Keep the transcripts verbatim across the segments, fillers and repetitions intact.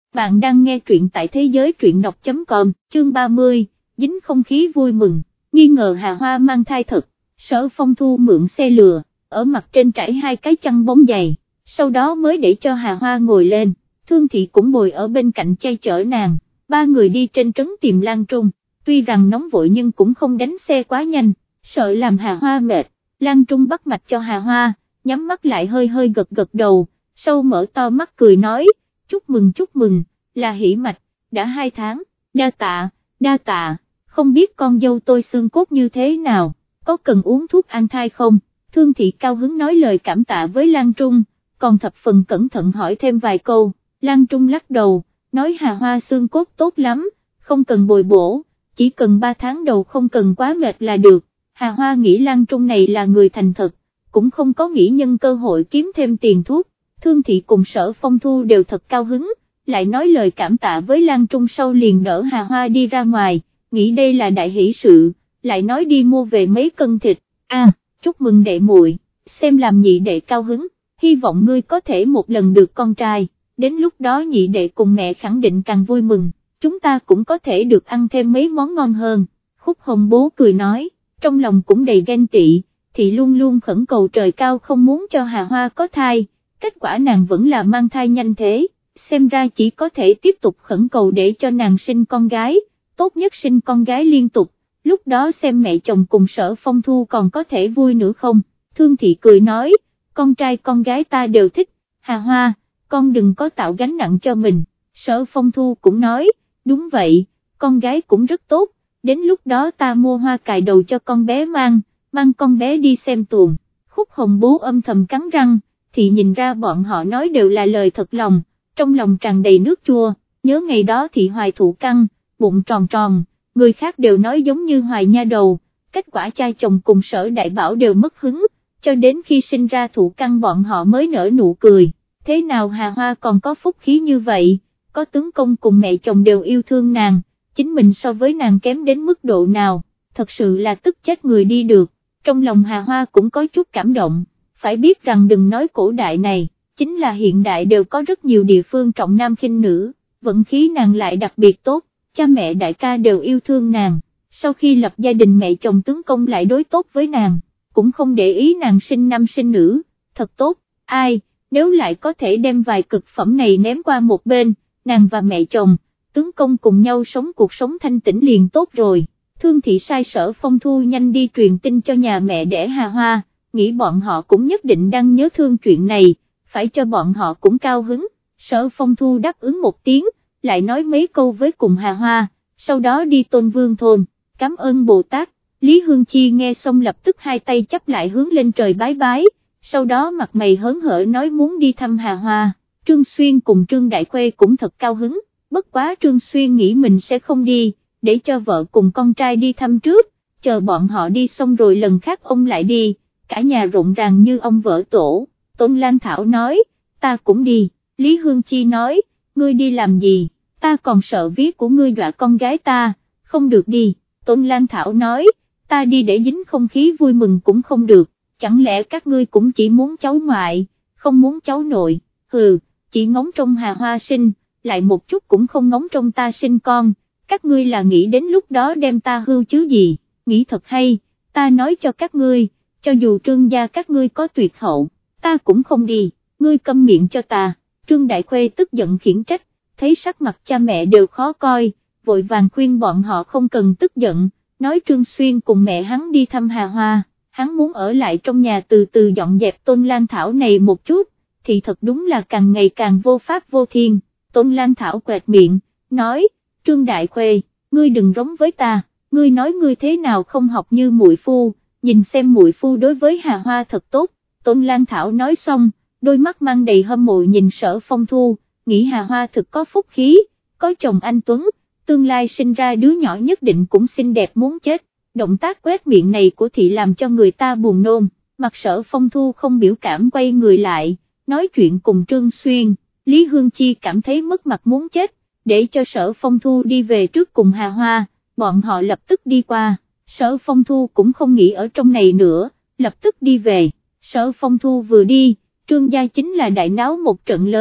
bạn đang nghe truyện tại thế giới truyện đọc chấm com, chương ba mươi, dính không khí vui mừng, nghi ngờ Hà Hoa mang thai thật, Sở Phong Thu mượn xe lừa, ở mặt trên trải hai cái chăn bóng dày, sau đó mới để cho Hà Hoa ngồi lên, Thương Thị cũng bồi ở bên cạnh che chở nàng, ba người đi trên trấn tìm Lan Trung, tuy rằng nóng vội nhưng cũng không đánh xe quá nhanh, sợ làm Hà Hoa mệt, Lan Trung bắt mạch cho Hà Hoa, nhắm mắt lại hơi hơi gật gật đầu, sau mở to mắt cười nói, chúc mừng chúc mừng, là hỉ mạch, đã hai tháng, đa tạ, đa tạ, không biết con dâu tôi xương cốt như thế nào, có cần uống thuốc an thai không? Thương Thị cao hứng nói lời cảm tạ với Lan Trung, còn thập phần cẩn thận hỏi thêm vài câu, Lan Trung lắc đầu, nói Hà Hoa xương cốt tốt lắm, không cần bồi bổ, chỉ cần ba tháng đầu không cần quá mệt là được, Hà Hoa nghĩ Lan Trung này là người thành thật, cũng không có nghĩ nhân cơ hội kiếm thêm tiền thuốc. Thương Thị cùng Sở Phong Thu đều thật cao hứng, lại nói lời cảm tạ với Lan Trung sau liền đỡ Hà Hoa đi ra ngoài, nghĩ đây là đại hỷ sự, lại nói đi mua về mấy cân thịt, a, à, chúc mừng đệ muội, xem làm nhị đệ cao hứng, hy vọng ngươi có thể một lần được con trai, đến lúc đó nhị đệ cùng mẹ khẳng định càng vui mừng, chúng ta cũng có thể được ăn thêm mấy món ngon hơn. Khúc Hồng Bố cười nói, trong lòng cũng đầy ghen tị, thì luôn luôn khẩn cầu trời cao không muốn cho Hà Hoa có thai. Kết quả nàng vẫn là mang thai nhanh thế, xem ra chỉ có thể tiếp tục khẩn cầu để cho nàng sinh con gái, tốt nhất sinh con gái liên tục, lúc đó xem mẹ chồng cùng Sở Phong Thu còn có thể vui nữa không. Thương Thị cười nói, con trai con gái ta đều thích, Hà Hoa, con đừng có tạo gánh nặng cho mình. Sở Phong Thu cũng nói, đúng vậy, con gái cũng rất tốt, đến lúc đó ta mua hoa cài đầu cho con bé mang, mang con bé đi xem tuồng. Khúc Hồng Bố âm thầm cắn răng, thì nhìn ra bọn họ nói đều là lời thật lòng, trong lòng tràn đầy nước chua, nhớ ngày đó Thị Hoài thụ căng, bụng tròn tròn, người khác đều nói giống như Hoài nha đầu, kết quả cha chồng cùng Sở Đại Bảo đều mất hứng, cho đến khi sinh ra thụ căng bọn họ mới nở nụ cười, thế nào Hà Hoa còn có phúc khí như vậy, có tướng công cùng mẹ chồng đều yêu thương nàng, chính mình so với nàng kém đến mức độ nào, thật sự là tức chết người đi được, trong lòng Hà Hoa cũng có chút cảm động. Phải biết rằng đừng nói cổ đại này, chính là hiện đại đều có rất nhiều địa phương trọng nam khinh nữ, vận khí nàng lại đặc biệt tốt, cha mẹ đại ca đều yêu thương nàng, sau khi lập gia đình mẹ chồng tướng công lại đối tốt với nàng, cũng không để ý nàng sinh nam sinh nữ, thật tốt, ai, nếu lại có thể đem vài cực phẩm này ném qua một bên, nàng và mẹ chồng, tướng công cùng nhau sống cuộc sống thanh tĩnh liền tốt rồi. Thương Thị sai Sở Phong Thu nhanh đi truyền tin cho nhà mẹ đẻ Hà Hoa, nghĩ bọn họ cũng nhất định đang nhớ thương chuyện này, phải cho bọn họ cũng cao hứng. Sở Phong Thu đáp ứng một tiếng, lại nói mấy câu với cùng Hà Hoa, sau đó đi Tôn Vương thôn, cảm ơn Bồ Tát. Lý Hương Chi nghe xong lập tức hai tay chắp lại hướng lên trời bái bái, sau đó mặt mày hớn hở nói muốn đi thăm Hà Hoa. Trương Xuyên cùng Trương Đại Khuê cũng thật cao hứng, bất quá Trương Xuyên nghĩ mình sẽ không đi, để cho vợ cùng con trai đi thăm trước, chờ bọn họ đi xong rồi lần khác ông lại đi. Cả nhà rộn ràng như ông vợ tổ. Tôn Lan Thảo nói, ta cũng đi. Lý Hương Chi nói, ngươi đi làm gì, ta còn sợ ví của ngươi dọa con gái ta, không được đi. Tôn Lan Thảo nói, ta đi để dính không khí vui mừng cũng không được, chẳng lẽ các ngươi cũng chỉ muốn cháu ngoại, không muốn cháu nội, hừ, chỉ ngóng trong Hà Hoa sinh, lại một chút cũng không ngóng trong ta sinh con, các ngươi là nghĩ đến lúc đó đem ta hưu chứ gì, nghĩ thật hay, ta nói cho các ngươi, cho dù Trương gia các ngươi có tuyệt hậu, ta cũng không đi, ngươi câm miệng cho ta. Trương Đại Khuê tức giận khiển trách, thấy sắc mặt cha mẹ đều khó coi, vội vàng khuyên bọn họ không cần tức giận, nói Trương Xuyên cùng mẹ hắn đi thăm Hà Hoa, hắn muốn ở lại trong nhà từ từ dọn dẹp Tôn Lan Thảo này một chút, thì thật đúng là càng ngày càng vô pháp vô thiên. Tôn Lan Thảo quẹt miệng, nói, Trương Đại Khuê, ngươi đừng rống với ta, ngươi nói ngươi thế nào không học như muội phu, nhìn xem muội phu đối với Hà Hoa thật tốt. Tôn Lan Thảo nói xong, đôi mắt mang đầy hâm mộ nhìn Sở Phong Thu, nghĩ Hà Hoa thực có phúc khí, có chồng anh Tuấn, tương lai sinh ra đứa nhỏ nhất định cũng xinh đẹp muốn chết. Động tác quét miệng này của thị làm cho người ta buồn nôn, mặt Sở Phong Thu không biểu cảm quay người lại, nói chuyện cùng Trương Xuyên. Lý Hương Chi cảm thấy mất mặt muốn chết, để cho Sở Phong Thu đi về trước cùng Hà Hoa, bọn họ lập tức đi qua. Sở Phong Thu cũng không nghĩ ở trong này nữa, lập tức đi về. Sở Phong Thu vừa đi, Trương gia chính là đại náo một trận lớn,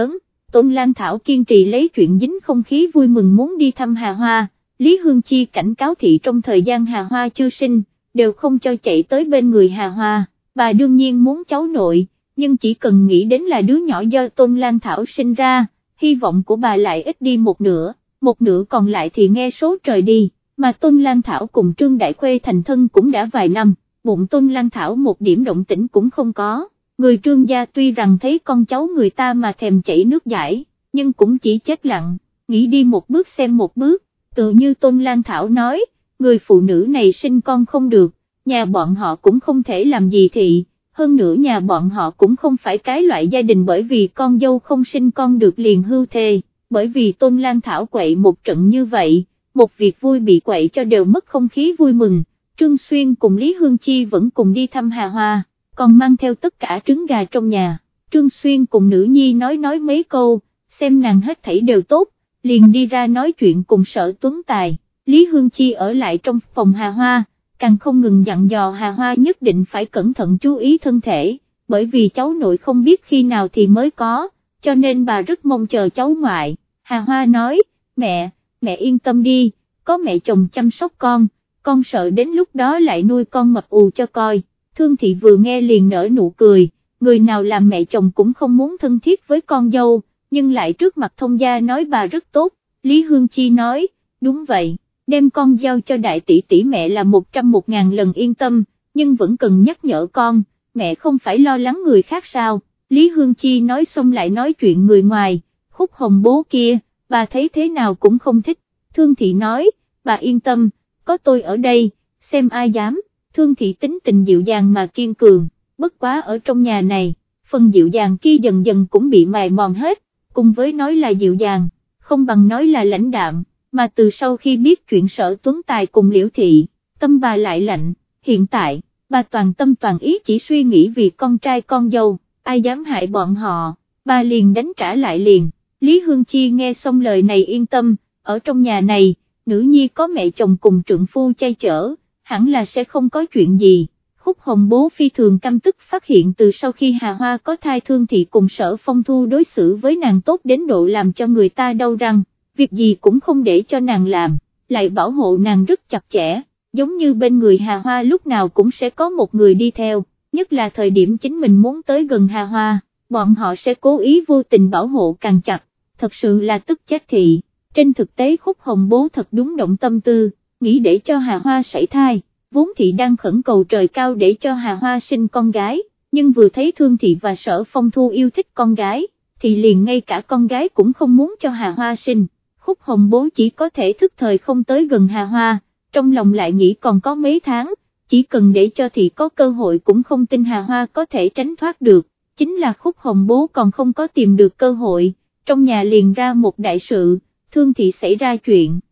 Tôn Lan Thảo kiên trì lấy chuyện dính không khí vui mừng muốn đi thăm Hà Hoa, Lý Hương Chi cảnh cáo thị trong thời gian Hà Hoa chưa sinh, đều không cho chạy tới bên người Hà Hoa, bà đương nhiên muốn cháu nội, nhưng chỉ cần nghĩ đến là đứa nhỏ do Tôn Lan Thảo sinh ra, hy vọng của bà lại ít đi một nửa, một nửa còn lại thì nghe số trời đi, mà Tôn Lan Thảo cùng Trương Đại Khuê thành thân cũng đã vài năm, bụng Tôn Lan Thảo một điểm động tĩnh cũng không có, người Trương gia tuy rằng thấy con cháu người ta mà thèm chảy nước dãi, nhưng cũng chỉ chết lặng, nghĩ đi một bước xem một bước, tự như Tôn Lan Thảo nói, người phụ nữ này sinh con không được, nhà bọn họ cũng không thể làm gì thị, hơn nữa nhà bọn họ cũng không phải cái loại gia đình bởi vì con dâu không sinh con được liền hưu thê, bởi vì Tôn Lan Thảo quậy một trận như vậy, một việc vui bị quậy cho đều mất không khí vui mừng, Trương Xuyên cùng Lý Hương Chi vẫn cùng đi thăm Hà Hoa, còn mang theo tất cả trứng gà trong nhà, Trương Xuyên cùng nữ nhi nói nói mấy câu, xem nàng hết thảy đều tốt, liền đi ra nói chuyện cùng Sở Tuấn Tài, Lý Hương Chi ở lại trong phòng Hà Hoa, càng không ngừng dặn dò Hà Hoa nhất định phải cẩn thận chú ý thân thể, bởi vì cháu nội không biết khi nào thì mới có, cho nên bà rất mong chờ cháu ngoại, Hà Hoa nói, mẹ, mẹ yên tâm đi, có mẹ chồng chăm sóc con, con sợ đến lúc đó lại nuôi con mập ù cho coi, Thương Thị vừa nghe liền nở nụ cười, người nào làm mẹ chồng cũng không muốn thân thiết với con dâu, nhưng lại trước mặt thông gia nói bà rất tốt, Lý Hương Chi nói, đúng vậy, đem con giao cho đại tỷ tỷ mẹ là một trăm một ngàn lần yên tâm, nhưng vẫn cần nhắc nhở con, mẹ không phải lo lắng người khác sao, Lý Hương Chi nói xong lại nói chuyện người ngoài, Khúc Hồng bố kia, bà thấy thế nào cũng không thích, Thương Thị nói, bà yên tâm, có tôi ở đây, xem ai dám, Thương Thị tính tình dịu dàng mà kiên cường, bất quá ở trong nhà này, phần dịu dàng kia dần dần cũng bị mài mòn hết, cùng với nói là dịu dàng, không bằng nói là lãnh đạm, mà từ sau khi biết chuyện Sở Tuấn Tài cùng Liễu Thị, tâm bà lại lạnh, hiện tại, bà toàn tâm toàn ý chỉ suy nghĩ vì con trai con dâu, ai dám hại bọn họ, bà liền đánh trả lại liền, Lý Hương Chi nghe xong lời này yên tâm, ở trong nhà này, nữ nhi có mẹ chồng cùng trượng phu chay chở, hẳn là sẽ không có chuyện gì. Khúc Hồng bố phi thường căm tức phát hiện từ sau khi Hà Hoa có thai Thương Thị cùng Sở Phong Thu đối xử với nàng tốt đến độ làm cho người ta đau răng, việc gì cũng không để cho nàng làm, lại bảo hộ nàng rất chặt chẽ, giống như bên người Hà Hoa lúc nào cũng sẽ có một người đi theo, nhất là thời điểm chính mình muốn tới gần Hà Hoa, bọn họ sẽ cố ý vô tình bảo hộ càng chặt, thật sự là tức chết thị. Trên thực tế Khúc Hồng bố thật đúng động tâm tư, nghĩ để cho Hà Hoa sảy thai, vốn thị đang khẩn cầu trời cao để cho Hà Hoa sinh con gái, nhưng vừa thấy Thương Thị và Sở Phong Thu yêu thích con gái, thì liền ngay cả con gái cũng không muốn cho Hà Hoa sinh. Khúc Hồng bố chỉ có thể thức thời không tới gần Hà Hoa, trong lòng lại nghĩ còn có mấy tháng, chỉ cần để cho thị có cơ hội cũng không tin Hà Hoa có thể tránh thoát được, chính là Khúc Hồng bố còn không có tìm được cơ hội, trong nhà liền ra một đại sự, Thương Thị xảy ra chuyện,